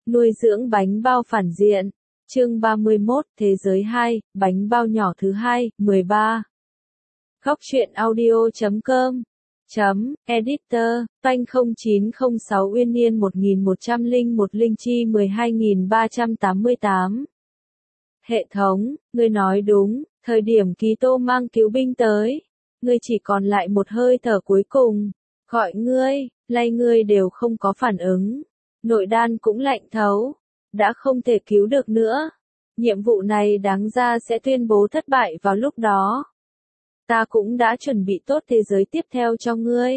Nuôi dưỡng bánh bao phản diện. Chương 31, Thế giới 2, bánh bao nhỏ thứ 2, 13. Góc truyện audio.com Editor, Toanh 0906 Uyên Niên 1101 Linh Chi 12388. Hệ thống, ngươi nói đúng, thời điểm Ký Tô mang cứu binh tới, ngươi chỉ còn lại một hơi thở cuối cùng, gọi ngươi, lay ngươi đều không có phản ứng, nội đan cũng lạnh thấu, đã không thể cứu được nữa. Nhiệm vụ này đáng ra sẽ tuyên bố thất bại vào lúc đó. Ta cũng đã chuẩn bị tốt thế giới tiếp theo cho ngươi.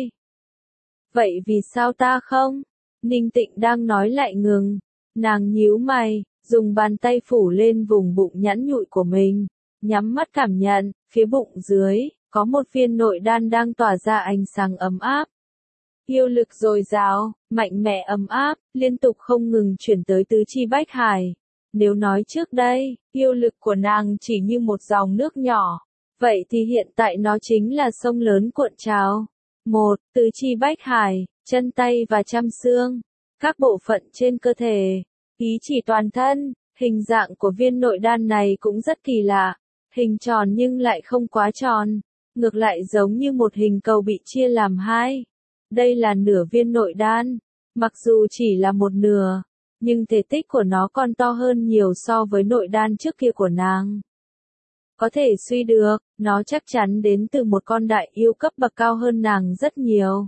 Vậy vì sao ta không? Ninh Tịnh đang nói lại ngừng. Nàng nhíu mày, dùng bàn tay phủ lên vùng bụng nhẵn nhụi của mình. Nhắm mắt cảm nhận, phía bụng dưới, có một viên nội đan đang tỏa ra ánh sáng ấm áp. Yêu lực dồi dào, mạnh mẽ ấm áp, liên tục không ngừng chuyển tới tứ chi bách hải. Nếu nói trước đây, yêu lực của nàng chỉ như một dòng nước nhỏ. Vậy thì hiện tại nó chính là sông lớn cuộn trào. Tứ chi bách hải, chân tay và trăm xương, các bộ phận trên cơ thể, ý chỉ toàn thân. Hình dạng của viên nội đan này cũng rất kỳ lạ, hình tròn nhưng lại không quá tròn, ngược lại giống như một hình cầu bị chia làm hai. Đây là nửa viên nội đan, mặc dù chỉ là một nửa, nhưng thể tích của nó còn to hơn nhiều so với nội đan trước kia của nàng. Có thể suy được, nó chắc chắn đến từ một con đại yêu cấp bậc cao hơn nàng rất nhiều.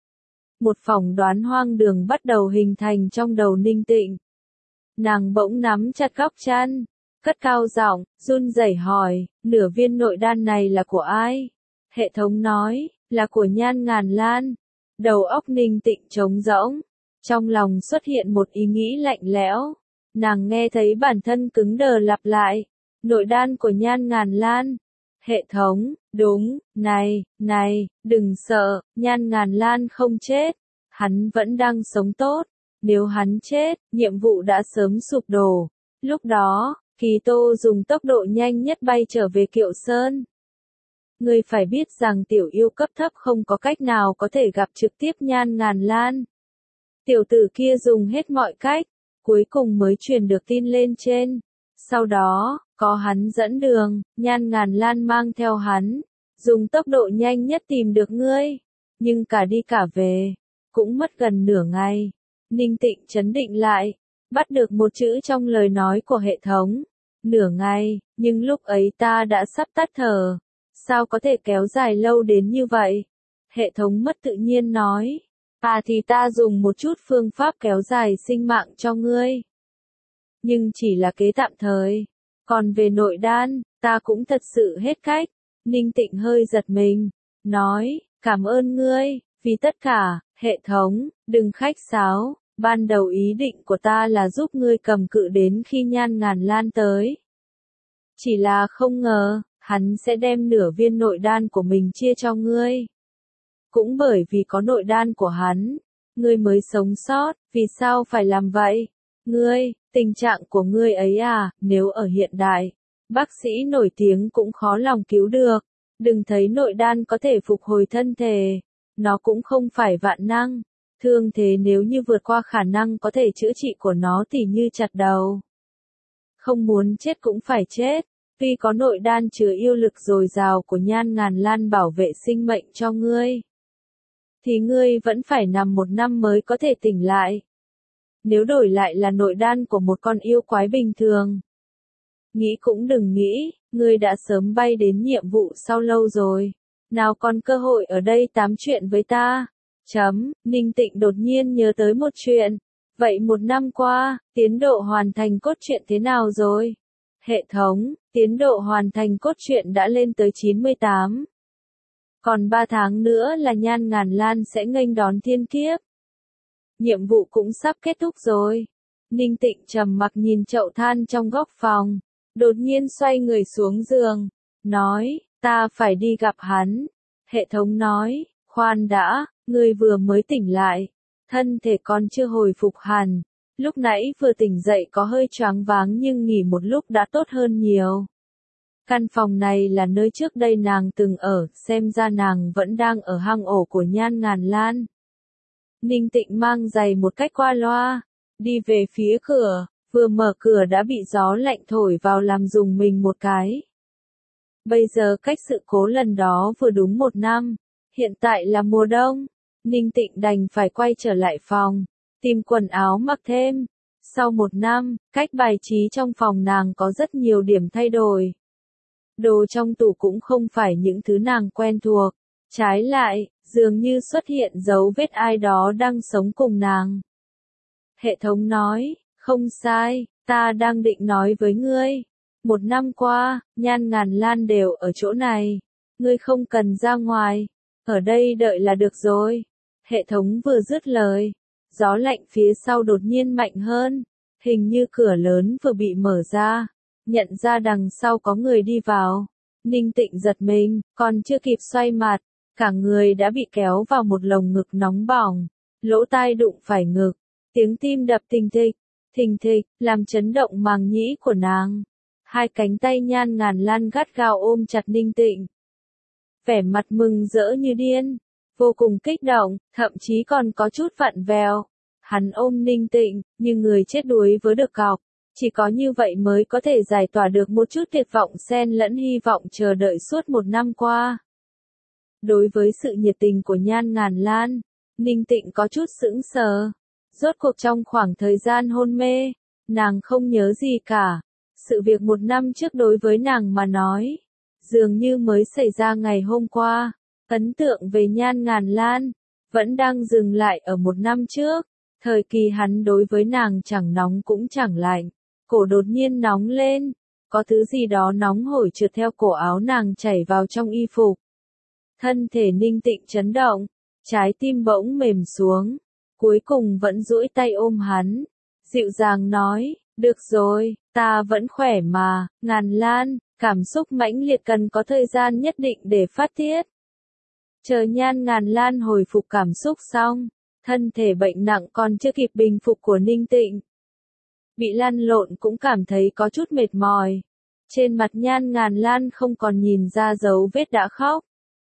Một phỏng đoán hoang đường bắt đầu hình thành trong đầu Ninh Tịnh. Nàng bỗng nắm chặt góc chăn, cất cao giọng, run rẩy hỏi, nửa viên nội đan này là của ai? Hệ thống nói, là của Nhan Ngàn Lan. Đầu óc Ninh Tịnh trống rỗng, trong lòng xuất hiện một ý nghĩ lạnh lẽo. Nàng nghe thấy bản thân cứng đờ lặp lại. Nội đan của Nhan Ngàn Lan. Hệ thống, đúng, này, đừng sợ, Nhan Ngàn Lan không chết. Hắn vẫn đang sống tốt. Nếu hắn chết, nhiệm vụ đã sớm sụp đổ. Lúc đó, Kỳ Tô dùng tốc độ nhanh nhất bay trở về Kiệu Sơn. Ngươi phải biết rằng tiểu yêu cấp thấp không có cách nào có thể gặp trực tiếp Nhan Ngàn Lan. Tiểu tử kia dùng hết mọi cách, cuối cùng mới truyền được tin lên trên. Sau đó, có hắn dẫn đường, Nhan Ngàn Lan mang theo hắn, dùng tốc độ nhanh nhất tìm được ngươi. Nhưng cả đi cả về, cũng mất gần nửa ngày. Ninh Tịnh trấn định lại, bắt được một chữ trong lời nói của hệ thống. Nửa ngày, nhưng lúc ấy ta đã sắp tắt thở. Sao có thể kéo dài lâu đến như vậy? Hệ thống mất tự nhiên nói. Thì ta dùng một chút phương pháp kéo dài sinh mạng cho ngươi. Nhưng chỉ là kế tạm thời. Còn về nội đan, ta cũng thật sự hết cách. Ninh Tịnh hơi giật mình. Nói, cảm ơn ngươi, vì tất cả, hệ thống, đừng khách sáo. Ban đầu ý định của ta là giúp ngươi cầm cự đến khi Nhan Ngàn Lan tới. Chỉ là không ngờ, hắn sẽ đem nửa viên nội đan của mình chia cho ngươi. Cũng bởi vì có nội đan của hắn, ngươi mới sống sót, vì sao phải làm vậy? Ngươi, tình trạng của ngươi ấy nếu ở hiện đại, bác sĩ nổi tiếng cũng khó lòng cứu được. Đừng thấy nội đan có thể phục hồi thân thể, nó cũng không phải vạn năng. Thương thế nếu như vượt qua khả năng có thể chữa trị của nó thì như chặt đầu. Không muốn chết cũng phải chết. Tuy có nội đan chứa yêu lực dồi dào của Nhan Ngàn Lan bảo vệ sinh mệnh cho ngươi, thì ngươi vẫn phải nằm 1 năm mới có thể tỉnh lại. Nếu đổi lại là nội đan của một con yêu quái bình thường, nghĩ cũng đừng nghĩ, ngươi đã sớm bay đến nhiệm vụ sau lâu rồi. Nào còn cơ hội ở đây tám chuyện với ta. Ninh Tịnh đột nhiên nhớ tới một chuyện. Vậy 1 năm qua, tiến độ hoàn thành cốt truyện thế nào rồi? Hệ thống, tiến độ hoàn thành cốt truyện đã lên tới 98. Còn 3 tháng nữa là Nhan Ngàn Lan sẽ nghênh đón thiên kiếp. Nhiệm vụ cũng sắp kết thúc rồi. Ninh Tịnh trầm mặc nhìn chậu than trong góc phòng. Đột nhiên xoay người xuống giường. Nói, ta phải đi gặp hắn. Hệ thống nói, khoan đã, ngươi vừa mới tỉnh lại. Thân thể còn chưa hồi phục hẳn. Lúc nãy vừa tỉnh dậy có hơi choáng váng nhưng nghỉ một lúc đã tốt hơn nhiều. Căn phòng này là nơi trước đây nàng từng ở, xem ra nàng vẫn đang ở hang ổ của Nhan Ngàn Lan. Ninh Tịnh mang giày một cách qua loa. đi về phía cửa, vừa mở cửa đã bị gió lạnh thổi vào làm rùng mình một cái. Bây giờ cách sự cố lần đó vừa đúng 1 năm, hiện tại là mùa đông, Ninh Tịnh đành phải quay trở lại phòng, tìm quần áo mặc thêm. Sau 1 năm, cách bài trí trong phòng nàng có rất nhiều điểm thay đổi. Đồ trong tủ cũng không phải những thứ nàng quen thuộc, trái lại, dường như xuất hiện dấu vết ai đó đang sống cùng nàng. Hệ thống nói, không sai, ta đang định nói với ngươi. 1 năm qua, Nhan Ngàn Lan đều ở chỗ này. Ngươi không cần ra ngoài, ở đây đợi là được rồi. Hệ thống vừa dứt lời, gió lạnh phía sau đột nhiên mạnh hơn, hình như cửa lớn vừa bị mở ra, nhận ra đằng sau có người đi vào. Ninh Tịnh giật mình, còn chưa kịp xoay mặt, cả người đã bị kéo vào một lồng ngực nóng bỏng, lỗ tai đụng phải ngực, tiếng tim đập thình thịch, làm chấn động màng nhĩ của nàng. Hai cánh tay Nhan Ngàn Lan gắt gao ôm chặt Ninh Tịnh. Vẻ mặt mừng rỡ như điên, vô cùng kích động, thậm chí còn có chút vặn vẹo. Hắn ôm Ninh Tịnh, như người chết đuối với được cọc. Chỉ có như vậy mới có thể giải tỏa được một chút tuyệt vọng xen lẫn hy vọng chờ đợi suốt 1 năm qua. Đối với sự nhiệt tình của Nhan Ngàn Lan, Ninh Tịnh có chút sững sờ. Rốt cuộc trong khoảng thời gian hôn mê, nàng không nhớ gì cả. Sự việc 1 năm trước đối với nàng mà nói, dường như mới xảy ra ngày hôm qua. Ấn tượng về Nhan Ngàn Lan, vẫn đang dừng lại ở 1 năm trước. Thời kỳ hắn đối với nàng chẳng nóng cũng chẳng lạnh. Cổ đột nhiên nóng lên, có thứ gì đó nóng hổi trượt theo cổ áo nàng chảy vào trong y phục. Thân thể Ninh Tịnh chấn động, trái tim bỗng mềm xuống, cuối cùng vẫn duỗi tay ôm hắn, dịu dàng nói, được rồi, ta vẫn khỏe mà, Ngàn Lan, cảm xúc mãnh liệt cần có thời gian nhất định để phát tiết. Chờ Nhan Ngàn Lan hồi phục cảm xúc xong, thân thể bệnh nặng còn chưa kịp bình phục của Ninh Tịnh bị lăn lộn cũng cảm thấy có chút mệt mỏi. Trên mặt Nhan Ngàn Lan không còn nhìn ra dấu vết đã khóc.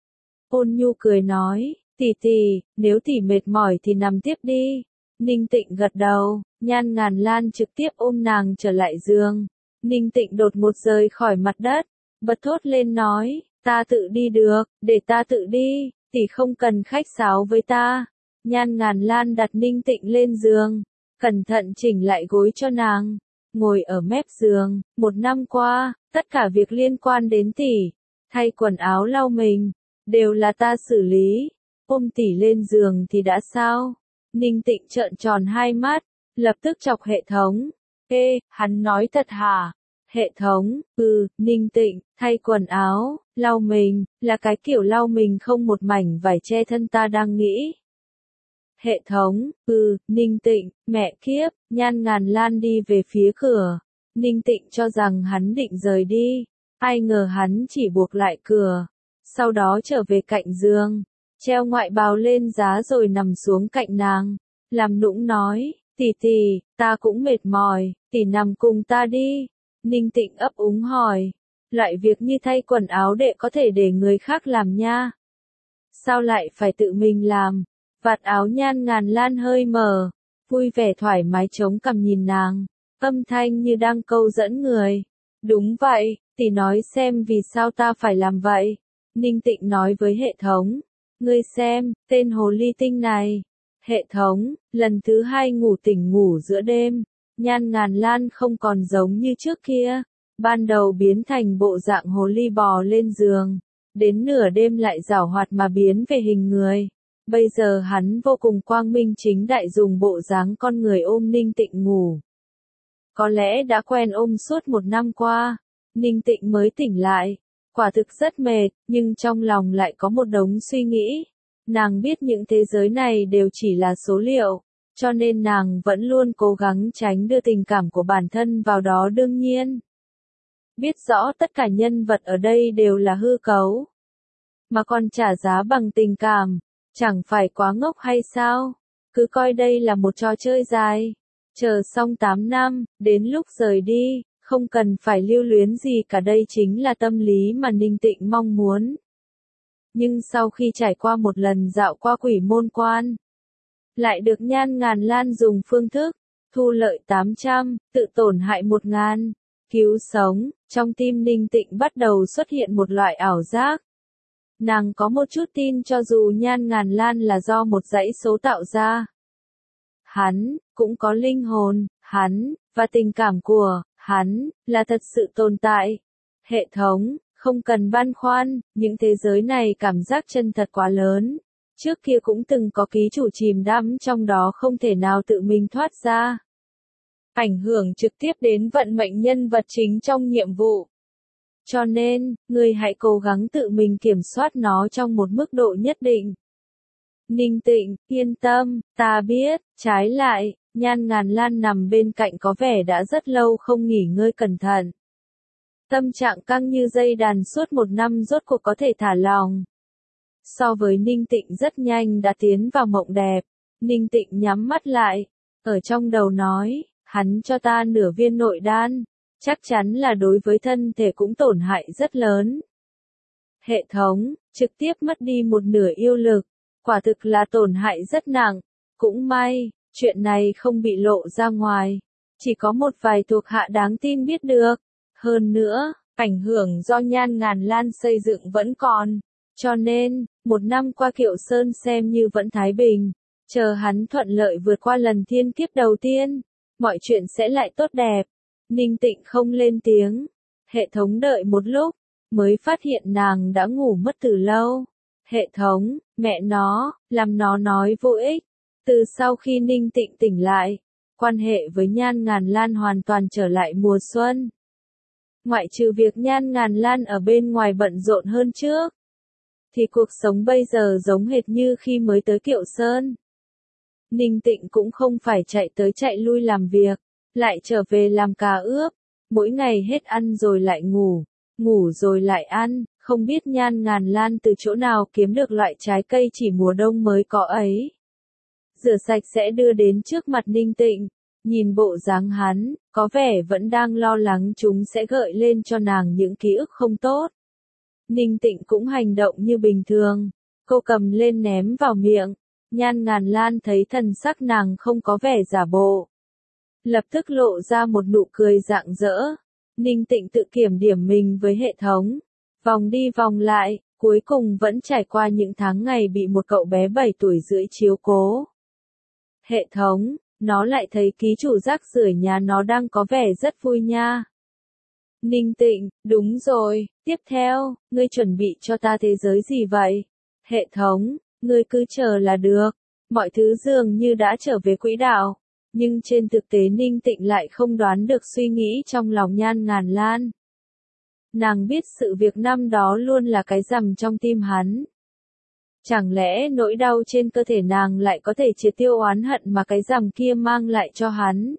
Ôn nhu cười nói, tỷ, nếu tỷ mệt mỏi thì nằm tiếp đi. Ninh Tịnh gật đầu, Nhan Ngàn Lan trực tiếp ôm nàng trở lại giường. Ninh Tịnh đột ngột rời khỏi mặt đất, bật thốt lên nói, ta tự đi được, để ta tự đi, tỷ không cần khách sáo với ta. Nhan Ngàn Lan đặt Ninh Tịnh lên giường, cẩn thận chỉnh lại gối cho nàng, ngồi ở mép giường. 1 năm qua, tất cả việc liên quan đến tỷ, thay quần áo lau mình, đều là ta xử lý. Ôm tỷ lên giường thì đã sao? Ninh Tịnh trợn tròn hai mắt, lập tức chọc hệ thống. Ê, hắn nói thật hả? Hệ thống, Ninh Tịnh, thay quần áo, lau mình, là cái kiểu lau mình không một mảnh vải che thân ta đang nghĩ. Hệ thống, Ninh Tịnh, mẹ kiếp, Nhan Ngàn Lan đi về phía cửa. Ninh Tịnh cho rằng hắn định rời đi, ai ngờ hắn chỉ buộc lại cửa, sau đó trở về cạnh giường, treo ngoại bào lên giá rồi nằm xuống cạnh nàng, làm nũng nói, tỷ, ta cũng mệt mỏi, tỷ nằm cùng ta đi. Ninh Tịnh ấp úng hỏi, loại việc như thay quần áo đệ có thể để người khác làm nha. Sao lại phải tự mình làm? Vạt áo Nhan Ngàn Lan hơi mở, vui vẻ thoải mái chống cằm nhìn nàng, âm thanh như đang câu dẫn người. Đúng vậy, tỷ nói xem vì sao ta phải làm vậy. Ninh Tịnh nói với hệ thống, ngươi xem, tên hồ ly tinh này. Hệ thống, lần thứ 2 ngủ tỉnh ngủ giữa đêm, Nhan Ngàn Lan không còn giống như trước kia. Ban đầu biến thành bộ dạng hồ ly bò lên giường, đến nửa đêm lại giảo hoạt mà biến về hình người. Bây giờ hắn vô cùng quang minh chính đại dùng bộ dáng con người ôm Ninh Tịnh ngủ. Có lẽ đã quen ôm suốt 1 năm qua, Ninh Tịnh mới tỉnh lại. Quả thực rất mệt, nhưng trong lòng lại có một đống suy nghĩ. Nàng biết những thế giới này đều chỉ là số liệu, cho nên nàng vẫn luôn cố gắng tránh đưa tình cảm của bản thân vào đó đương nhiên. Biết rõ tất cả nhân vật ở đây đều là hư cấu, mà còn trả giá bằng tình cảm, chẳng phải quá ngốc hay sao? Cứ coi đây là một trò chơi dài. Chờ xong 8 năm, đến lúc rời đi, không cần phải lưu luyến gì cả, đây chính là tâm lý mà Ninh Tịnh mong muốn. Nhưng sau khi trải qua một lần dạo qua Quỷ Môn Quan, lại được Nhan Ngàn Lan dùng phương thức thu lợi 800, tự tổn hại 1.000, cứu sống. Trong tim Ninh Tịnh bắt đầu xuất hiện một loại ảo giác. Nàng có một chút tin cho dù Nhan Ngàn Lan là do một dãy số tạo ra. Hắn, cũng có linh hồn, hắn, và tình cảm của, hắn, là thật sự tồn tại. Hệ thống, không cần băn khoăn, những thế giới này cảm giác chân thật quá lớn. Trước kia cũng từng có ký chủ chìm đắm trong đó không thể nào tự mình thoát ra. Ảnh hưởng trực tiếp đến vận mệnh nhân vật chính trong nhiệm vụ. Cho nên, ngươi hãy cố gắng tự mình kiểm soát nó trong một mức độ nhất định. Ninh Tịnh, yên tâm, ta biết. Trái lại, Nhan Ngàn Lan nằm bên cạnh có vẻ đã rất lâu không nghỉ ngơi cẩn thận. Tâm trạng căng như dây đàn suốt 1 năm rốt cuộc có thể thả lỏng. So với Ninh Tịnh rất nhanh đã tiến vào mộng đẹp. Ninh Tịnh nhắm mắt lại, ở trong đầu nói, hắn cho ta nửa viên nội đan, chắc chắn là đối với thân thể cũng tổn hại rất lớn. Hệ thống, trực tiếp mất đi 1/2 yêu lực, quả thực là tổn hại rất nặng. Cũng may, chuyện này không bị lộ ra ngoài, chỉ có một vài thuộc hạ đáng tin biết được. Hơn nữa, ảnh hưởng do Nhan Ngàn Lan xây dựng vẫn còn, cho nên, 1 năm qua Kiệu Sơn xem như vẫn thái bình. Chờ hắn thuận lợi vượt qua lần thiên kiếp đầu tiên, mọi chuyện sẽ lại tốt đẹp. Ninh Tịnh không lên tiếng. Hệ thống đợi một lúc, mới phát hiện nàng đã ngủ mất từ lâu. Hệ thống, mẹ nó, làm nó nói vô ích. Từ sau khi Ninh Tịnh tỉnh lại, quan hệ với Nhan Ngàn Lan hoàn toàn trở lại mùa xuân. Ngoại trừ việc Nhan Ngàn Lan ở bên ngoài bận rộn hơn trước, thì cuộc sống bây giờ giống hệt như khi mới tới Kiệu Sơn. Ninh Tịnh cũng không phải chạy tới chạy lui làm việc, lại trở về làm cà ướp, mỗi ngày hết ăn rồi lại ngủ, ngủ rồi lại ăn, không biết Nhan Ngàn Lan từ chỗ nào kiếm được loại trái cây chỉ mùa đông mới có ấy. Rửa sạch sẽ đưa đến trước mặt Ninh Tịnh, nhìn bộ dáng hắn, có vẻ vẫn đang lo lắng chúng sẽ gợi lên cho nàng những ký ức không tốt. Ninh Tịnh cũng hành động như bình thường, cô cầm lên ném vào miệng. Nhan Ngàn Lan thấy thần sắc nàng không có vẻ giả bộ, lập tức lộ ra một nụ cười rạng rỡ. Ninh Tịnh tự kiểm điểm mình với hệ thống, vòng đi vòng lại, cuối cùng vẫn trải qua những tháng ngày bị một cậu bé 7 tuổi rưỡi chiếu cố. Hệ thống, nó lại thấy ký chủ rác rưởi nhà nó đang có vẻ rất vui nha. Ninh Tịnh, đúng rồi, tiếp theo, ngươi chuẩn bị cho ta thế giới gì vậy? Hệ thống, ngươi cứ chờ là được, mọi thứ dường như đã trở về quỹ đạo, nhưng trên thực tế Ninh Tịnh lại không đoán được suy nghĩ trong lòng Nhan Ngàn Lan. Nàng biết sự việc năm đó luôn là cái rằm trong tim hắn. Chẳng lẽ nỗi đau trên cơ thể nàng lại có thể triệt tiêu oán hận mà cái rằm kia mang lại cho hắn?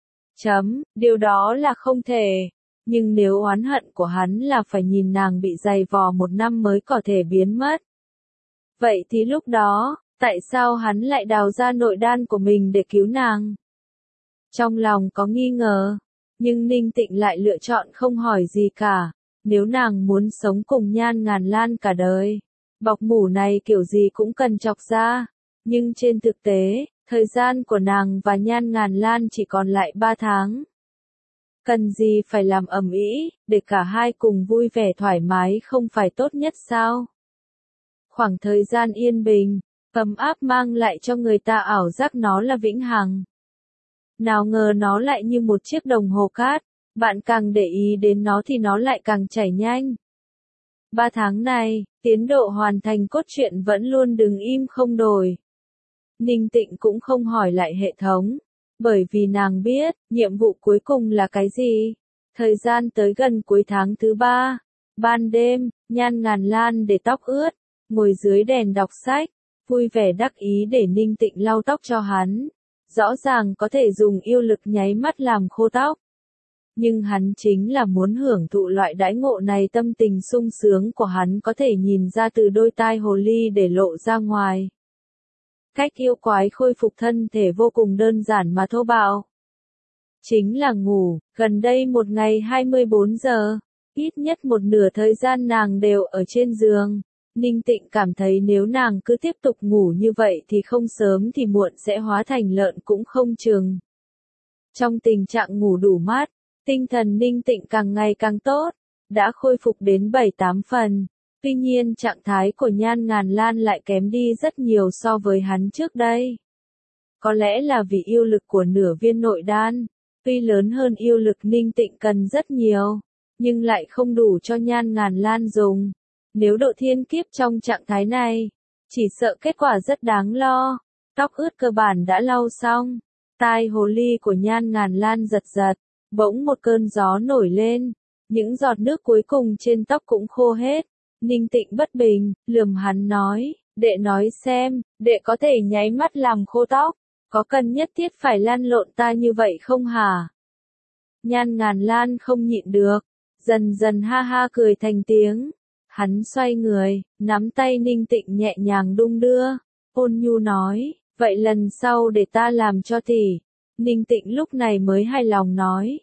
Điều đó là không thể. Nhưng nếu oán hận của hắn là phải nhìn nàng bị dày vò 1 năm mới có thể biến mất, vậy thì lúc đó, tại sao hắn lại đào ra nội đan của mình để cứu nàng? Trong lòng có nghi ngờ, nhưng Ninh Tịnh lại lựa chọn không hỏi gì cả. Nếu nàng muốn sống cùng Nhan Ngàn Lan cả đời, bọc mủ này kiểu gì cũng cần chọc ra. Nhưng trên thực tế, thời gian của nàng và Nhan Ngàn Lan chỉ còn lại 3 tháng. Cần gì phải làm ầm ĩ, để cả hai cùng vui vẻ thoải mái không phải tốt nhất sao? Khoảng thời gian yên bình, ấm áp mang lại cho người ta ảo giác nó là vĩnh hằng. Nào ngờ nó lại như một chiếc đồng hồ cát, bạn càng để ý đến nó thì nó lại càng chảy nhanh. 3 tháng này, tiến độ hoàn thành cốt truyện vẫn luôn đứng im không đổi. Ninh Tịnh cũng không hỏi lại hệ thống, bởi vì nàng biết, nhiệm vụ cuối cùng là cái gì. Thời gian tới gần cuối tháng thứ 3, ban đêm, Nhan Ngàn Lan để tóc ướt, ngồi dưới đèn đọc sách, vui vẻ đắc ý để Ninh Tịnh lau tóc cho hắn. Rõ ràng có thể dùng yêu lực nháy mắt làm khô tóc. Nhưng hắn chính là muốn hưởng thụ loại đãi ngộ này, tâm tình sung sướng của hắn có thể nhìn ra từ đôi tai hồ ly để lộ ra ngoài. Cách yêu quái khôi phục thân thể vô cùng đơn giản mà thô bạo. Chính là ngủ, gần đây một ngày 24 giờ, ít nhất 1/2 thời gian nàng đều ở trên giường. Ninh Tịnh cảm thấy nếu nàng cứ tiếp tục ngủ như vậy thì không sớm thì muộn sẽ hóa thành lợn cũng không chừng. Trong tình trạng ngủ đủ mát, tinh thần Ninh Tịnh càng ngày càng tốt, đã khôi phục đến 7-8 phần. Tuy nhiên trạng thái của Nhan Ngàn Lan lại kém đi rất nhiều so với hắn trước đây. Có lẽ là vì yêu lực của nửa viên nội đan, tuy lớn hơn yêu lực Ninh Tịnh cần rất nhiều, nhưng lại không đủ cho Nhan Ngàn Lan dùng. Nếu độ thiên kiếp trong trạng thái này, chỉ sợ kết quả rất đáng lo. Tóc ướt cơ bản đã lau xong, tai hồ ly của Nhan Ngàn Lan giật giật, bỗng một cơn gió nổi lên, những giọt nước cuối cùng trên tóc cũng khô hết. Ninh Tịnh bất bình, lườm hắn nói, đệ nói xem, đệ có thể nháy mắt làm khô tóc, có cần nhất thiết phải lăn lộn ta như vậy không hả? Nhan Ngàn Lan không nhịn được, dần dần ha ha cười thành tiếng. Hắn xoay người, nắm tay Ninh Tịnh nhẹ nhàng đung đưa, ôn nhu nói, vậy lần sau để ta làm cho tỷ. Ninh Tịnh lúc này mới hài lòng nói,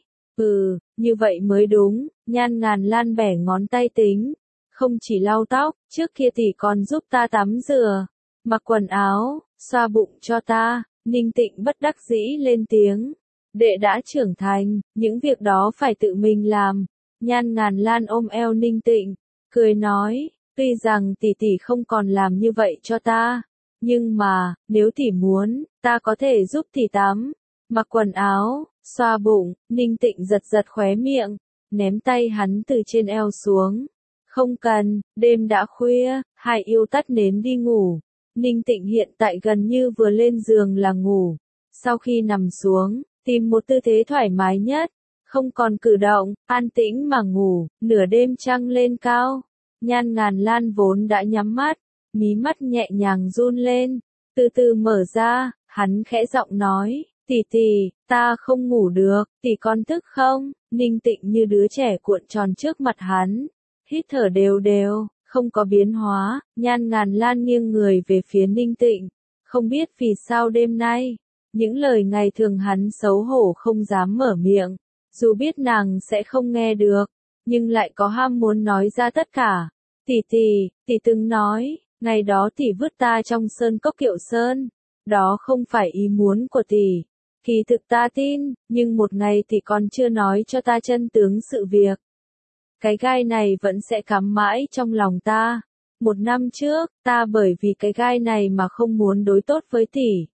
như vậy mới đúng. Nhan Ngàn Lan bẻ ngón tay tính, không chỉ lau tóc, trước kia tỷ còn giúp ta tắm rửa, mặc quần áo, xoa bụng cho ta. Ninh Tịnh bất đắc dĩ lên tiếng, đệ đã trưởng thành, những việc đó phải tự mình làm. Nhan Ngàn Lan ôm eo Ninh Tịnh, cười nói, tuy rằng tỷ tỷ không còn làm như vậy cho ta, nhưng mà, nếu tỷ muốn, ta có thể giúp tỷ tắm, mặc quần áo, xoa bụng. Ninh Tịnh giật giật khóe miệng, ném tay hắn từ trên eo xuống. Không cần, đêm đã khuya, hai yêu tắt nến đi ngủ. Ninh Tịnh hiện tại gần như vừa lên giường là ngủ. Sau khi nằm xuống, tìm một tư thế thoải mái nhất, không còn cử động, an tĩnh mà ngủ. Nửa đêm trăng lên cao, Nhan Ngàn Lan vốn đã nhắm mắt, mí mắt nhẹ nhàng run lên, từ từ mở ra, hắn khẽ giọng nói, tỷ tỷ, ta không ngủ được, tỷ con thức không? Ninh Tịnh như đứa trẻ cuộn tròn trước mặt hắn, hít thở đều đều, không có biến hóa. Nhan Ngàn Lan nghiêng người về phía Ninh Tịnh, không biết vì sao đêm nay, những lời ngày thường hắn xấu hổ không dám mở miệng, dù biết nàng sẽ không nghe được, nhưng lại có ham muốn nói ra tất cả. Tỷ tỷ từng nói, ngày đó tỷ vứt ta trong sơn cốc Kiệu Sơn, đó không phải ý muốn của tỷ. Kỳ thực ta tin, nhưng một ngày tỷ còn chưa nói cho ta chân tướng sự việc. Cái gai này vẫn sẽ cắm mãi trong lòng ta. 1 năm trước, ta bởi vì cái gai này mà không muốn đối tốt với tỷ.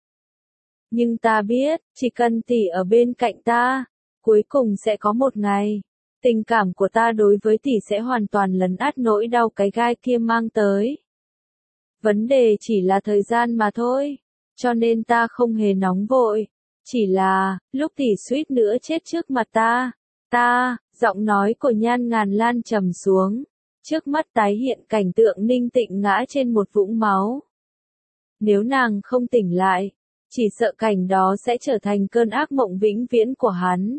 Nhưng ta biết, chỉ cần tỷ ở bên cạnh ta, cuối cùng sẽ có một ngày, tình cảm của ta đối với tỷ sẽ hoàn toàn lấn át nỗi đau cái gai kia mang tới. Vấn đề chỉ là thời gian mà thôi, cho nên ta không hề nóng vội. Chỉ là, lúc tỷ suýt nữa chết trước mặt ta, giọng nói của Nhan Ngàn Lan trầm xuống, trước mắt tái hiện cảnh tượng Ninh Tịnh ngã trên một vũng máu. Nếu nàng không tỉnh lại, chỉ sợ cảnh đó sẽ trở thành cơn ác mộng vĩnh viễn của hắn.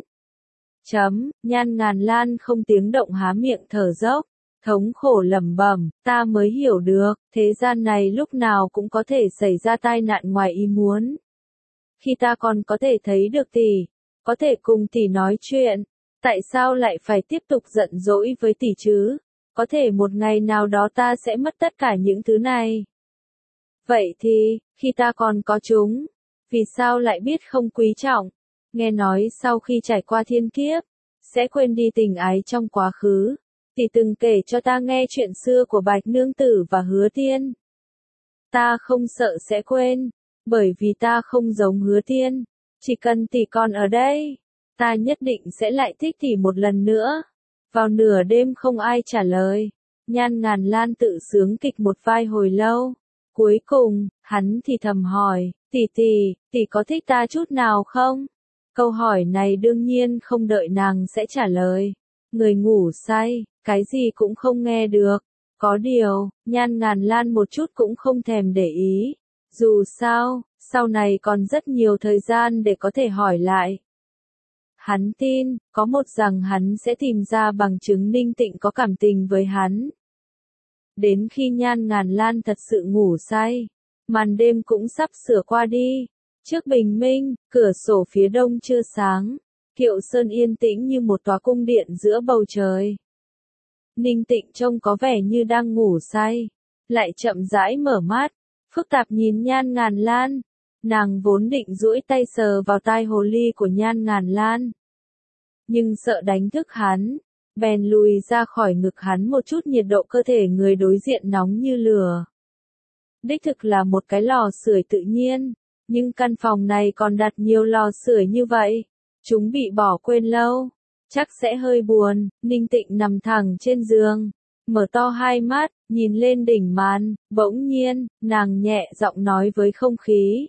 Nhan Ngàn Lan không tiếng động há miệng thở dốc, thống khổ lẩm bẩm, ta mới hiểu được, thế gian này lúc nào cũng có thể xảy ra tai nạn ngoài ý muốn. Khi ta còn có thể thấy được tỷ, có thể cùng tỷ nói chuyện, tại sao lại phải tiếp tục giận dỗi với tỷ chứ? Có thể một ngày nào đó ta sẽ mất tất cả những thứ này. Vậy thì, khi ta còn có chúng, vì sao lại biết không quý trọng? Nghe nói sau khi trải qua thiên kiếp, sẽ quên đi tình ái trong quá khứ. Tỷ từng kể cho ta nghe chuyện xưa của Bạch Nương Tử và Hứa Tiên. Ta không sợ sẽ quên, bởi vì ta không giống Hứa Tiên. Chỉ cần tỷ còn ở đây, ta nhất định sẽ lại thích tỷ một lần nữa. Vào nửa đêm không ai trả lời, Nhan Ngàn Lan tự sướng kịch một vai hồi lâu. Cuối cùng, hắn thì thầm hỏi, tỷ có thích ta chút nào không? Câu hỏi này đương nhiên không đợi nàng sẽ trả lời. Người ngủ say, cái gì cũng không nghe được. Có điều, Nhan Ngàn Lan một chút cũng không thèm để ý. Dù sao, sau này còn rất nhiều thời gian để có thể hỏi lại. Hắn tin, có một rằng hắn sẽ tìm ra bằng chứng Ninh Tịnh có cảm tình với hắn. Đến khi Nhan Ngàn Lan thật sự ngủ say, màn đêm cũng sắp sửa qua đi. Trước bình minh, cửa sổ phía đông chưa sáng, Kiệu Sơn yên tĩnh như một tòa cung điện giữa bầu trời. Ninh Tịnh trông có vẻ như đang ngủ say, lại chậm rãi mở mắt, phức tạp nhìn Nhan Ngàn Lan. Nàng vốn định duỗi tay sờ vào tai hồ ly của Nhan Ngàn Lan. Nhưng sợ đánh thức hắn, bèn lùi ra khỏi ngực hắn một chút, nhiệt độ cơ thể người đối diện nóng như lửa. Đích thực là một cái lò sưởi tự nhiên, nhưng căn phòng này còn đặt nhiều lò sưởi như vậy. Chúng bị bỏ quên lâu, chắc sẽ hơi buồn. Ninh Tịnh nằm thẳng trên giường, mở to hai mắt, nhìn lên đỉnh màn, bỗng nhiên, nàng nhẹ giọng nói với không khí.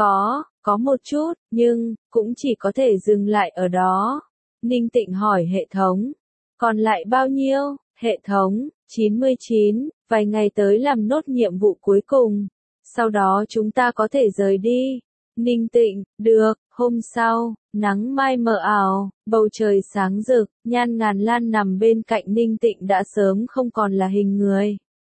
Có một chút, nhưng, cũng chỉ có thể dừng lại ở đó. Ninh Tịnh hỏi hệ thống. Còn lại bao nhiêu? Hệ thống, 99, vài ngày tới làm nốt nhiệm vụ cuối cùng. Sau đó chúng ta có thể rời đi. Ninh Tịnh, được. Hôm sau, nắng mai mờ ảo, bầu trời sáng rực, Nhan Ngàn Lan nằm bên cạnh Ninh Tịnh đã sớm không còn là hình người,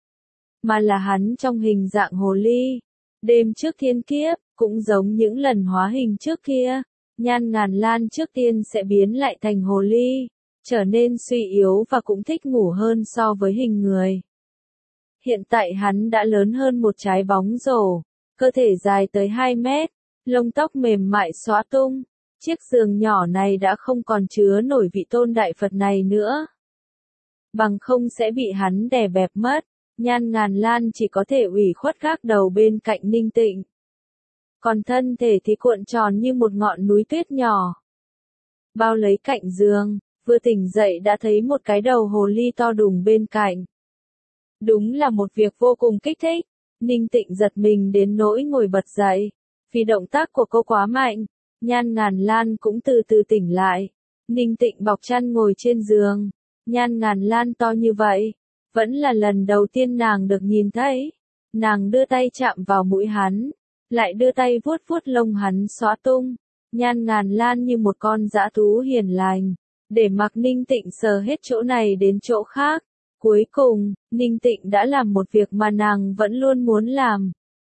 mà là hắn trong hình dạng hồ ly. Đêm trước thiên kiếp, cũng giống những lần hóa hình trước kia, Nhan Ngàn Lan trước tiên sẽ biến lại thành hồ ly, trở nên suy yếu và cũng thích ngủ hơn so với hình người. Hiện tại hắn đã lớn hơn một trái bóng rổ, cơ thể dài tới 2 mét, lông tóc mềm mại xõa tung. Chiếc giường nhỏ này đã không còn chứa nổi vị tôn đại Phật này nữa. Bằng không sẽ bị hắn đè bẹp mất. Nhan Ngàn Lan chỉ có thể ủy khuất gác đầu bên cạnh Ninh Tịnh. Còn thân thể thì cuộn tròn như một ngọn núi tuyết nhỏ. Bao lấy cạnh giường, vừa tỉnh dậy đã thấy một cái đầu hồ ly to đùng bên cạnh. Đúng là một việc vô cùng kích thích. Ninh Tịnh giật mình đến nỗi ngồi bật dậy. Vì động tác của cô quá mạnh, Nhan Ngàn Lan cũng từ từ tỉnh lại. Ninh Tịnh bọc chăn ngồi trên giường. Nhan Ngàn Lan to như vậy, vẫn là lần đầu tiên nàng được nhìn thấy. Nàng đưa tay chạm vào mũi hắn, lại đưa tay vuốt vuốt lông hắn xõa tung. Nhan Ngàn Lan như một con dã thú hiền lành, để mặc Ninh Tịnh sờ hết chỗ này đến chỗ khác. Cuối cùng, Ninh Tịnh đã làm một việc mà nàng vẫn luôn muốn làm.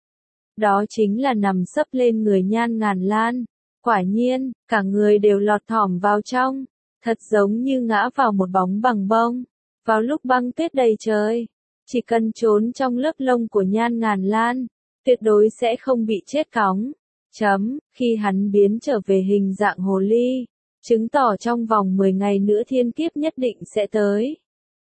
Đó chính là nằm sấp lên người Nhan Ngàn Lan. Quả nhiên, cả người đều lọt thỏm vào trong, thật giống như ngã vào một bóng bằng bông. Vào lúc băng tuyết đầy trời, chỉ cần trốn trong lớp lông của Nhan Ngàn Lan, tuyệt đối sẽ không bị chết cóng. Khi hắn biến trở về hình dạng hồ ly, chứng tỏ trong vòng 10 ngày nữa thiên kiếp nhất định sẽ tới.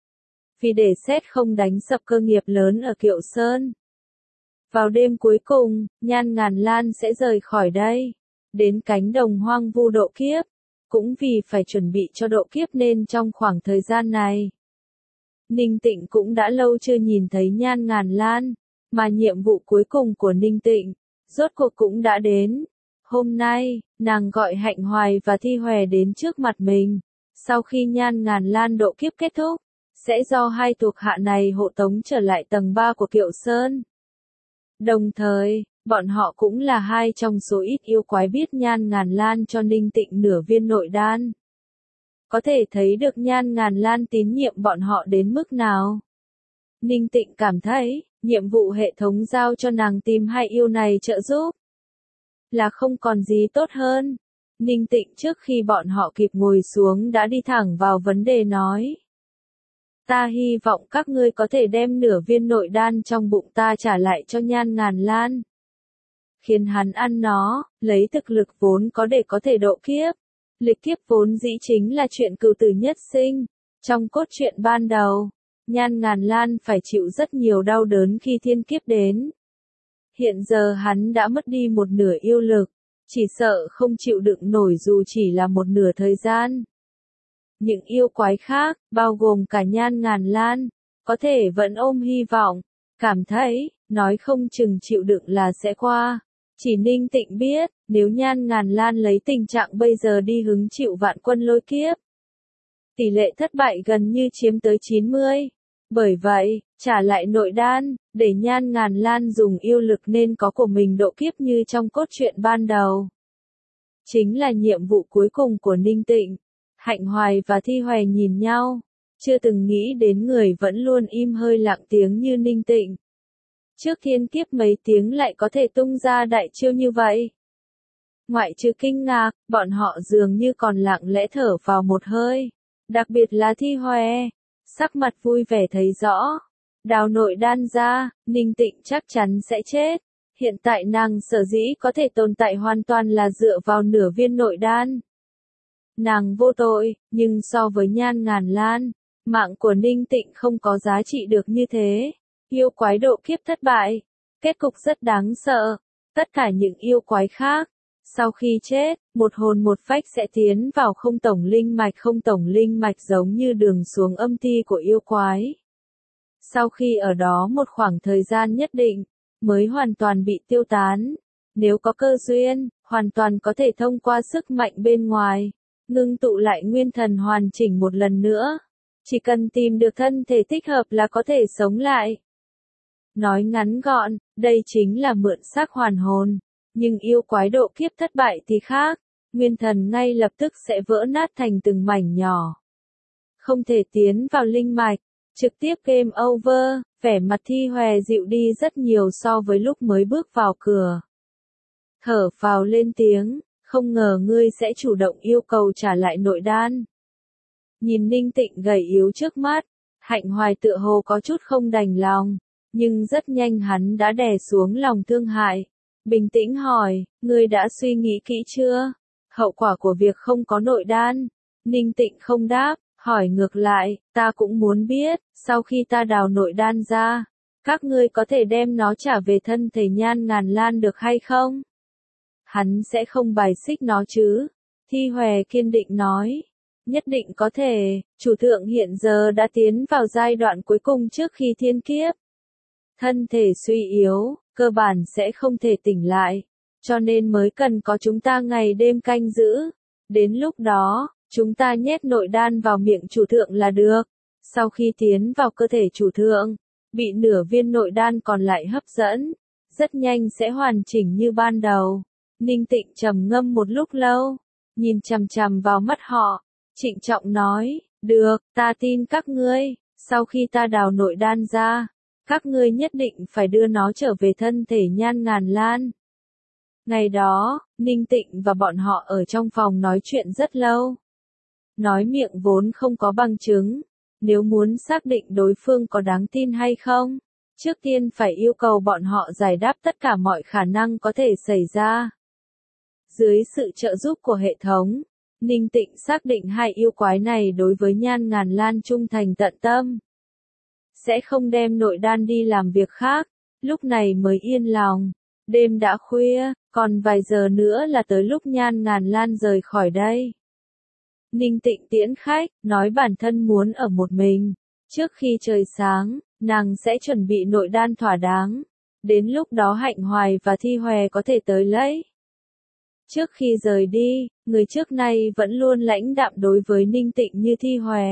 Vì để xét không đánh sập cơ nghiệp lớn ở Kiệu Sơn. Vào đêm cuối cùng, Nhan Ngàn Lan sẽ rời khỏi đây, đến cánh đồng hoang vu độ kiếp. Cũng vì phải chuẩn bị cho độ kiếp nên trong khoảng thời gian này, Ninh Tịnh cũng đã lâu chưa nhìn thấy Nhan Ngàn Lan, mà nhiệm vụ cuối cùng của Ninh Tịnh, rốt cuộc cũng đã đến. Hôm nay, nàng gọi Hạnh Hoài và Thi Hòe đến trước mặt mình. Sau khi Nhan Ngàn Lan độ kiếp kết thúc, sẽ do hai thuộc hạ này hộ tống trở lại tầng 3 của Kiệu Sơn. Đồng thời, bọn họ cũng là hai trong số ít yêu quái biết Nhan Ngàn Lan cho Ninh Tịnh nửa viên nội đan. Có thể thấy được Nhan Ngàn Lan tín nhiệm bọn họ đến mức nào. Ninh Tịnh cảm thấy, nhiệm vụ hệ thống giao cho nàng tìm hai yêu này trợ giúp là không còn gì tốt hơn. Ninh Tịnh trước khi bọn họ kịp ngồi xuống đã đi thẳng vào vấn đề nói. Ta hy vọng các ngươi có thể đem nửa viên nội đan trong bụng ta trả lại cho Nhan Ngàn Lan. Khiến hắn ăn nó, lấy thực lực vốn có để có thể độ kiếp. Lịch kiếp vốn dĩ chính là chuyện cửu tử nhất sinh. Trong cốt truyện ban đầu, Nhan Ngàn Lan phải chịu rất nhiều đau đớn khi thiên kiếp đến. Hiện giờ hắn đã mất đi một nửa yêu lực, chỉ sợ không chịu đựng nổi dù chỉ là một nửa thời gian. Những yêu quái khác, bao gồm cả Nhan Ngàn Lan, có thể vẫn ôm hy vọng, cảm thấy, nói không chừng chịu đựng là sẽ qua. Chỉ Ninh Tịnh biết, nếu Nhan Ngàn Lan lấy tình trạng bây giờ đi hứng chịu vạn quân lôi kiếp, tỷ lệ thất bại gần như chiếm tới 90. Bởi vậy, trả lại nội đan, để Nhan Ngàn Lan dùng yêu lực nên có của mình độ kiếp như trong cốt truyện ban đầu. Chính là nhiệm vụ cuối cùng của Ninh Tịnh. Hạnh Hoài và Thi Hòe nhìn nhau, chưa từng nghĩ đến người vẫn luôn im hơi lặng tiếng như Ninh Tịnh. Trước thiên kiếp mấy tiếng lại có thể tung ra đại chiêu như vậy. Ngoại trừ kinh ngạc, bọn họ dường như còn lặng lẽ thở vào một hơi. Đặc biệt là Thi Hòe, sắc mặt vui vẻ thấy rõ. Đào nội đan ra, Ninh Tịnh chắc chắn sẽ chết. Hiện tại nàng sở dĩ có thể tồn tại hoàn toàn là dựa vào nửa viên nội đan. Nàng vô tội, nhưng so với Nhan Ngàn Lan, mạng của Ninh Tịnh không có giá trị được như thế. Yêu quái độ kiếp thất bại, kết cục rất đáng sợ. Tất cả những yêu quái khác, sau khi chết, một hồn một phách sẽ tiến vào không tổng linh mạch giống như đường xuống âm ti của yêu quái. Sau khi ở đó một khoảng thời gian nhất định, mới hoàn toàn bị tiêu tán. Nếu có cơ duyên, hoàn toàn có thể thông qua sức mạnh bên ngoài, ngưng tụ lại nguyên thần hoàn chỉnh một lần nữa. Chỉ cần tìm được thân thể thích hợp là có thể sống lại. Nói ngắn gọn, đây chính là mượn xác hoàn hồn. Nhưng yêu quái độ kiếp thất bại thì khác, nguyên thần ngay lập tức sẽ vỡ nát thành từng mảnh nhỏ. Không thể tiến vào linh mạch, trực tiếp game over, vẻ mặt Thi Hòe dịu đi rất nhiều so với lúc mới bước vào cửa. Thở phào lên tiếng, không ngờ ngươi sẽ chủ động yêu cầu trả lại nội đan. Nhìn Ninh Tịnh gầy yếu trước mắt, Hạnh Hoài tựa hồ có chút không đành lòng, nhưng rất nhanh hắn đã đè xuống lòng thương hại. Bình tĩnh hỏi, ngươi đã suy nghĩ kỹ chưa? Hậu quả của việc không có nội đan. Ninh Tịnh không đáp, hỏi ngược lại, ta cũng muốn biết, sau khi ta đào nội đan ra, các ngươi có thể đem nó trả về thân thể Nhan Ngàn Lan được hay không? Hắn sẽ không bài xích nó chứ? Thi Hòe kiên định nói, nhất định có thể, chủ thượng hiện giờ đã tiến vào giai đoạn cuối cùng trước khi thiên kiếp. Thân thể suy yếu, cơ bản sẽ không thể tỉnh lại, cho nên mới cần có chúng ta ngày đêm canh giữ. Đến lúc đó, chúng ta nhét nội đan vào miệng chủ thượng là được. Sau khi tiến vào cơ thể chủ thượng, bị nửa viên nội đan còn lại hấp dẫn, rất nhanh sẽ hoàn chỉnh như ban đầu. Ninh Tịnh trầm ngâm một lúc lâu, nhìn chằm chằm vào mắt họ, trịnh trọng nói, được, ta tin các ngươi, sau khi ta đào nội đan ra, các ngươi nhất định phải đưa nó trở về thân thể Nhan Ngàn Lan. Ngày đó, Ninh Tịnh và bọn họ ở trong phòng nói chuyện rất lâu. Nói miệng vốn không có bằng chứng, nếu muốn xác định đối phương có đáng tin hay không, trước tiên phải yêu cầu bọn họ giải đáp tất cả mọi khả năng có thể xảy ra. Dưới sự trợ giúp của hệ thống, Ninh Tịnh xác định hai yêu quái này đối với Nhan Ngàn Lan trung thành tận tâm. Sẽ không đem nội đan đi làm việc khác, lúc này mới yên lòng. Đêm đã khuya, còn vài giờ nữa là tới lúc Nhan Ngàn Lan rời khỏi đây. Ninh Tịnh tiễn khách, nói bản thân muốn ở một mình. Trước khi trời sáng, nàng sẽ chuẩn bị nội đan thỏa đáng. Đến lúc đó Hạnh Hoài và Thi Hòe có thể tới lấy. Trước khi rời đi, người trước nay vẫn luôn lãnh đạm đối với Ninh Tịnh như Thi Hòe.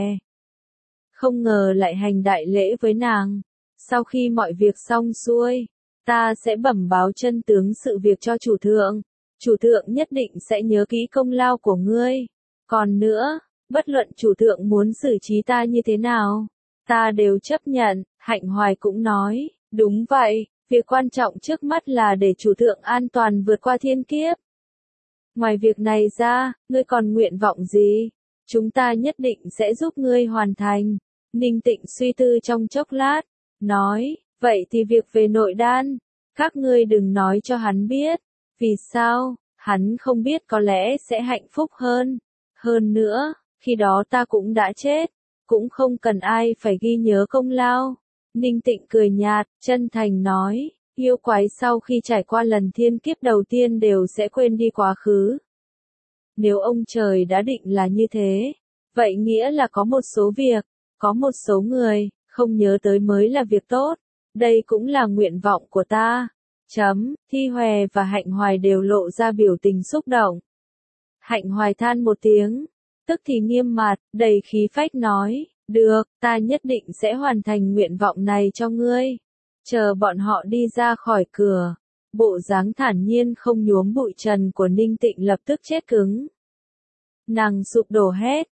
Không ngờ lại hành đại lễ với nàng. Sau khi mọi việc xong xuôi, ta sẽ bẩm báo chân tướng sự việc cho chủ thượng. Chủ thượng nhất định sẽ nhớ kỹ công lao của ngươi. Còn nữa, bất luận chủ thượng muốn xử trí ta như thế nào, ta đều chấp nhận. Hạnh Hoài cũng nói, đúng vậy, việc quan trọng trước mắt là để chủ thượng an toàn vượt qua thiên kiếp. Ngoài việc này ra, ngươi còn nguyện vọng gì? Chúng ta nhất định sẽ giúp ngươi hoàn thành. Ninh Tịnh suy tư trong chốc lát, nói, vậy thì việc về nội đan, các ngươi đừng nói cho hắn biết. Vì sao? Hắn không biết có lẽ sẽ hạnh phúc hơn. Hơn nữa, khi đó ta cũng đã chết, cũng không cần ai phải ghi nhớ công lao. Ninh Tịnh cười nhạt, chân thành nói, yêu quái sau khi trải qua lần thiên kiếp đầu tiên đều sẽ quên đi quá khứ. Nếu ông trời đã định là như thế, vậy nghĩa là có một số việc, có một số người, không nhớ tới mới là việc tốt. Đây cũng là nguyện vọng của ta. Thi Hòe và Hạnh Hoài đều lộ ra biểu tình xúc động. Hạnh Hoài than một tiếng, tức thì nghiêm mặt, đầy khí phách nói, được, ta nhất định sẽ hoàn thành nguyện vọng này cho ngươi. Chờ bọn họ đi ra khỏi cửa, bộ dáng thản nhiên không nhuốm bụi trần của Ninh Tịnh lập tức chết cứng. Nàng sụp đổ hét,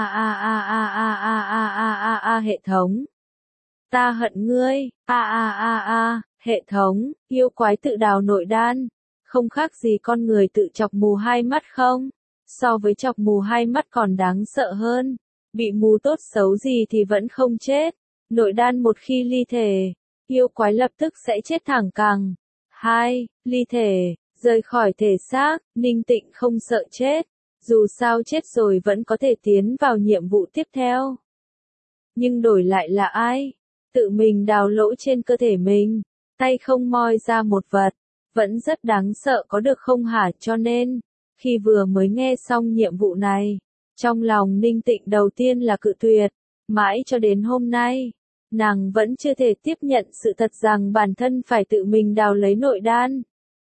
hệ thống. Ta hận ngươi, hệ thống, yêu quái tự đào nội đan, không khác gì con người tự chọc mù hai mắt không? So với chọc mù hai mắt còn đáng sợ hơn, bị mù tốt xấu gì thì vẫn không chết. Nội đan một khi ly thể, yêu quái lập tức sẽ chết thẳng cẳng. 2. Ly thể, rời khỏi thể xác, Ninh Tịnh không sợ chết. Dù sao chết rồi vẫn có thể tiến vào nhiệm vụ tiếp theo. Nhưng đổi lại là ai? Tự mình đào lỗ trên cơ thể mình, tay không moi ra một vật, vẫn rất đáng sợ có được không hả? Cho nên, khi vừa mới nghe xong nhiệm vụ này, trong lòng Ninh Tịnh đầu tiên là cự tuyệt, mãi cho đến hôm nay, nàng vẫn chưa thể tiếp nhận sự thật rằng bản thân phải tự mình đào lấy nội đan.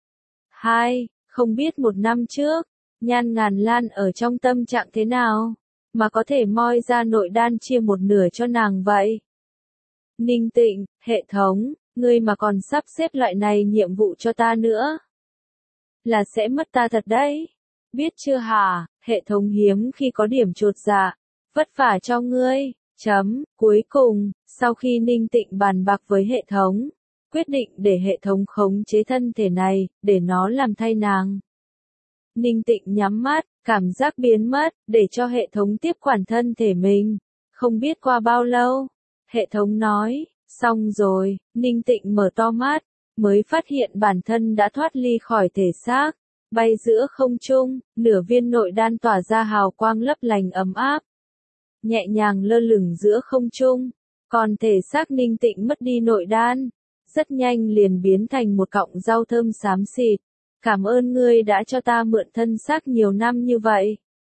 2. Không biết một năm trước, Nhan Ngàn Lan ở trong tâm trạng thế nào, mà có thể moi ra nội đan chia một nửa cho nàng vậy? Ninh Tịnh, hệ thống, ngươi mà còn sắp xếp loại này nhiệm vụ cho ta nữa, là sẽ mất ta thật đấy. Biết chưa hả, hệ thống hiếm khi có điểm chột dạ, vất vả cho ngươi. Cuối cùng, sau khi Ninh Tịnh bàn bạc với hệ thống, quyết định để hệ thống khống chế thân thể này, để nó làm thay nàng. Ninh Tịnh nhắm mắt, cảm giác biến mất, để cho hệ thống tiếp quản thân thể mình. Không biết qua bao lâu, hệ thống nói, xong rồi, Ninh Tịnh mở to mắt, mới phát hiện bản thân đã thoát ly khỏi thể xác, bay giữa không trung, nửa viên nội đan tỏa ra hào quang lấp lánh ấm áp, nhẹ nhàng lơ lửng giữa không trung, còn thể xác Ninh Tịnh mất đi nội đan, rất nhanh liền biến thành một cọng rau thơm xám xịt. Cảm ơn ngươi đã cho ta mượn thân xác nhiều năm như vậy.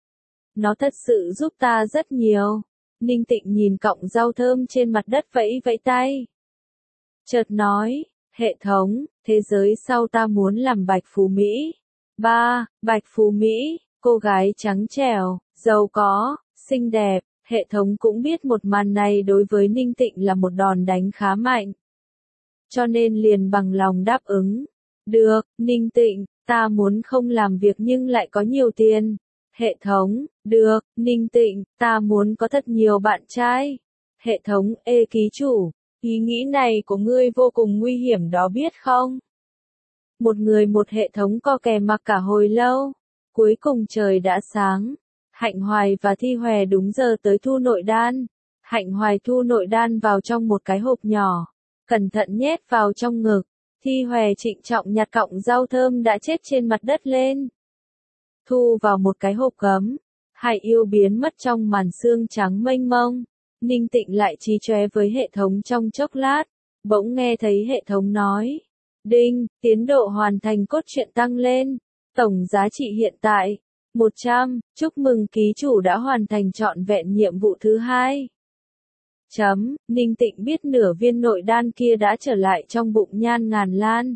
Nó thật sự giúp ta rất nhiều. Ninh Tịnh nhìn cọng rau thơm trên mặt đất vẫy vẫy tay. Chợt nói, hệ thống, thế giới sau ta muốn làm Bạch Phú Mỹ. 3. Bạch Phú Mỹ, cô gái trắng trẻo, giàu có, xinh đẹp. Hệ thống cũng biết một màn này đối với Ninh Tịnh là một đòn đánh khá mạnh. Cho nên liền bằng lòng đáp ứng. Được, Ninh Tịnh, ta muốn không làm việc nhưng lại có nhiều tiền. Hệ thống, được, Ninh Tịnh, ta muốn có thật nhiều bạn trai. Hệ thống, ký chủ, ý nghĩ này của ngươi vô cùng nguy hiểm đó biết không? Một người một hệ thống co kè mặc cả hồi lâu. Cuối cùng trời đã sáng. Hạnh Hoài và Thi Hòe đúng giờ tới thu nội đan. Hạnh Hoài thu nội đan vào trong một cái hộp nhỏ, cẩn thận nhét vào trong ngực. Thi Hòe trịnh trọng nhặt cọng rau thơm đã chết trên mặt đất lên, thu vào một cái hộp gấm. Hải yêu biến mất trong màn sương trắng mênh mông. Ninh Tịnh lại trí chóe với hệ thống trong chốc lát, bỗng nghe thấy hệ thống nói: Đinh, tiến độ hoàn thành cốt truyện tăng lên, tổng giá trị hiện tại 100, chúc mừng ký chủ đã hoàn thành trọn vẹn nhiệm vụ thứ 2. Ninh Tịnh biết nửa viên nội đan kia đã trở lại trong bụng Nhan Ngàn Lan.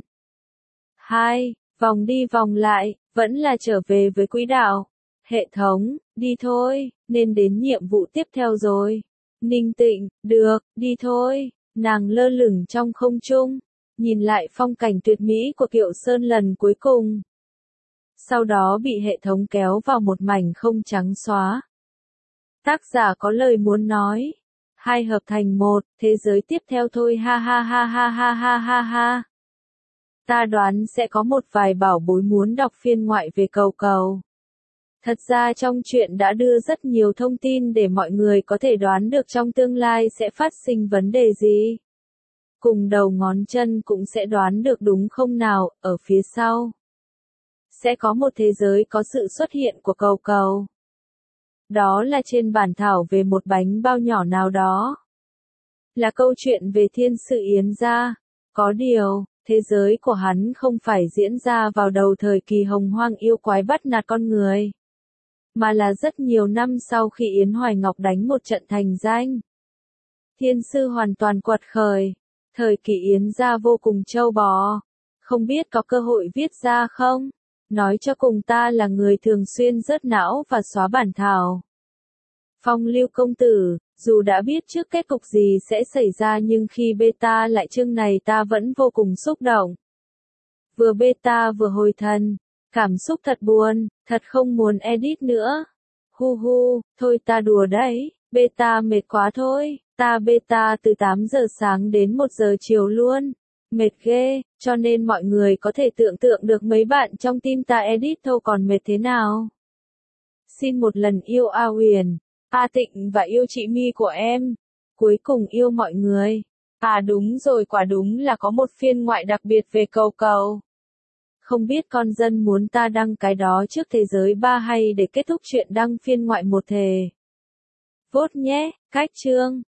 2. Vòng đi vòng lại, vẫn là trở về với quỹ đạo. Hệ thống, đi thôi, nên đến nhiệm vụ tiếp theo rồi. Ninh Tịnh, được, đi thôi. Nàng lơ lửng trong không trung, nhìn lại phong cảnh tuyệt mỹ của Kiệu Sơn lần cuối cùng. Sau đó bị hệ thống kéo vào một mảnh không trắng xóa. Tác giả có lời muốn nói. 2 hợp thành 1, thế giới tiếp theo thôi ha ha ha ha ha ha ha ha. Ta đoán sẽ có một vài bảo bối muốn đọc phiên ngoại về cầu cầu. Thật ra trong truyện đã đưa rất nhiều thông tin để mọi người có thể đoán được trong tương lai sẽ phát sinh vấn đề gì. Cùng đầu ngón chân cũng sẽ đoán được đúng không nào, ở phía sau sẽ có một thế giới có sự xuất hiện của cầu cầu. Đó là trên bản thảo về một bánh bao nhỏ nào đó. Là câu chuyện về thiên sự Yến gia. Có điều, thế giới của hắn không phải diễn ra vào đầu thời kỳ hồng hoang yêu quái bắt nạt con người, mà là rất nhiều năm sau khi Yến Hoài Ngọc đánh một trận thành danh. Thiên sư hoàn toàn quật khởi. Thời kỳ Yến gia vô cùng trâu bò. Không biết có cơ hội viết ra không? Nói cho cùng ta là người thường xuyên rớt não và xóa bản thảo. Phong Lưu công tử, dù đã biết trước kết cục gì sẽ xảy ra nhưng khi beta lại chương này ta vẫn vô cùng xúc động. Vừa beta vừa hồi thần, cảm xúc thật buồn, thật không muốn edit nữa. Hu hu, thôi ta đùa đấy, beta mệt quá thôi, ta beta từ 8 giờ sáng đến 1 giờ chiều luôn. Mệt ghê, cho nên mọi người có thể tưởng tượng được mấy bạn trong team ta edit thôi còn mệt thế nào. Xin một lần yêu A Huyền, A Tịnh và yêu chị My của em. Cuối cùng yêu mọi người. À đúng rồi, quả đúng là có một phiên ngoại đặc biệt về cầu cầu. Không biết con dân muốn ta đăng cái đó trước thế giới 3 hay để kết thúc chuyện đăng phiên ngoại một thề. Vote nhé, cách chương.